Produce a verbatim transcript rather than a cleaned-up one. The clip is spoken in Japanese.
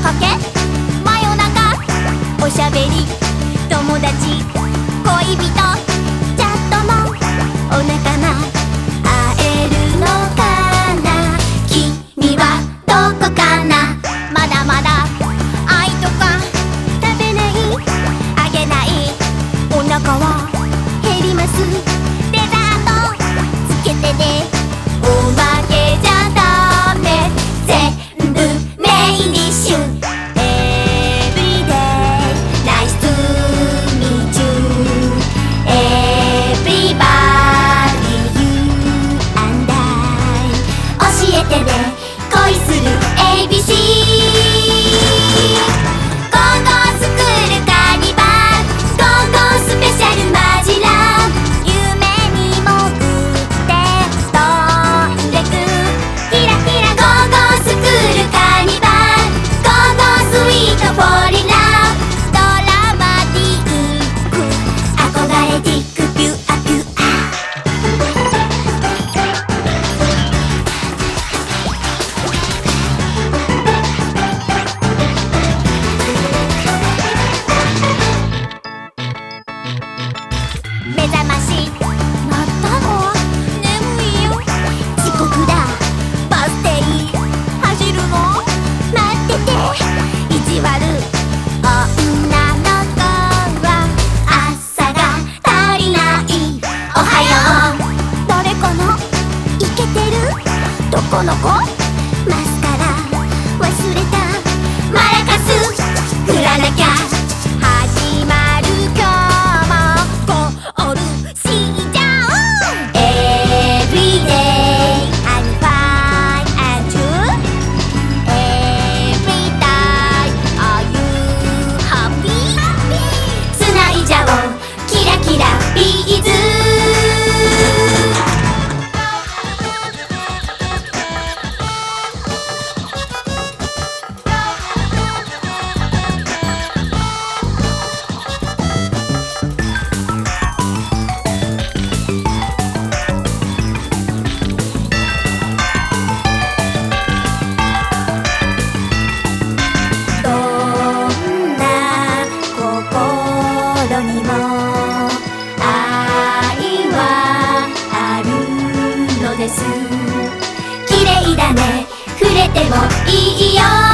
かけ真夜中おしゃべり友達恋人チャットもお仲間会えるのかな君はどこかなまだまだ愛とか食べないあげないお腹は減りますデザートつけてねおまけじゃダメ全部メインディッシュ Everyday nice to meet you Everybody you and I 教えてね恋する エービーシー ゴーゴースクールカニバルゴーゴースペシャルマジラ夢に潜って飛んでくひらひらゴーゴースクールカニバルゴーゴースイートフォーリラブドラマティック憧れティックピュアピュア目覚ましまったの眠いよ遅刻だバス停走るの待ってて意地悪女の子は朝が足りないおはよう誰かなイケてるどこの子マスカラ忘れたマラカス振らなきゃ始まる今日もゴールしちゃおう Everyday I'm fine and you Every time are you happy 繋いじゃおうキラキラビーズどんな心にも愛はあるのです綺麗だね触れてもいいよ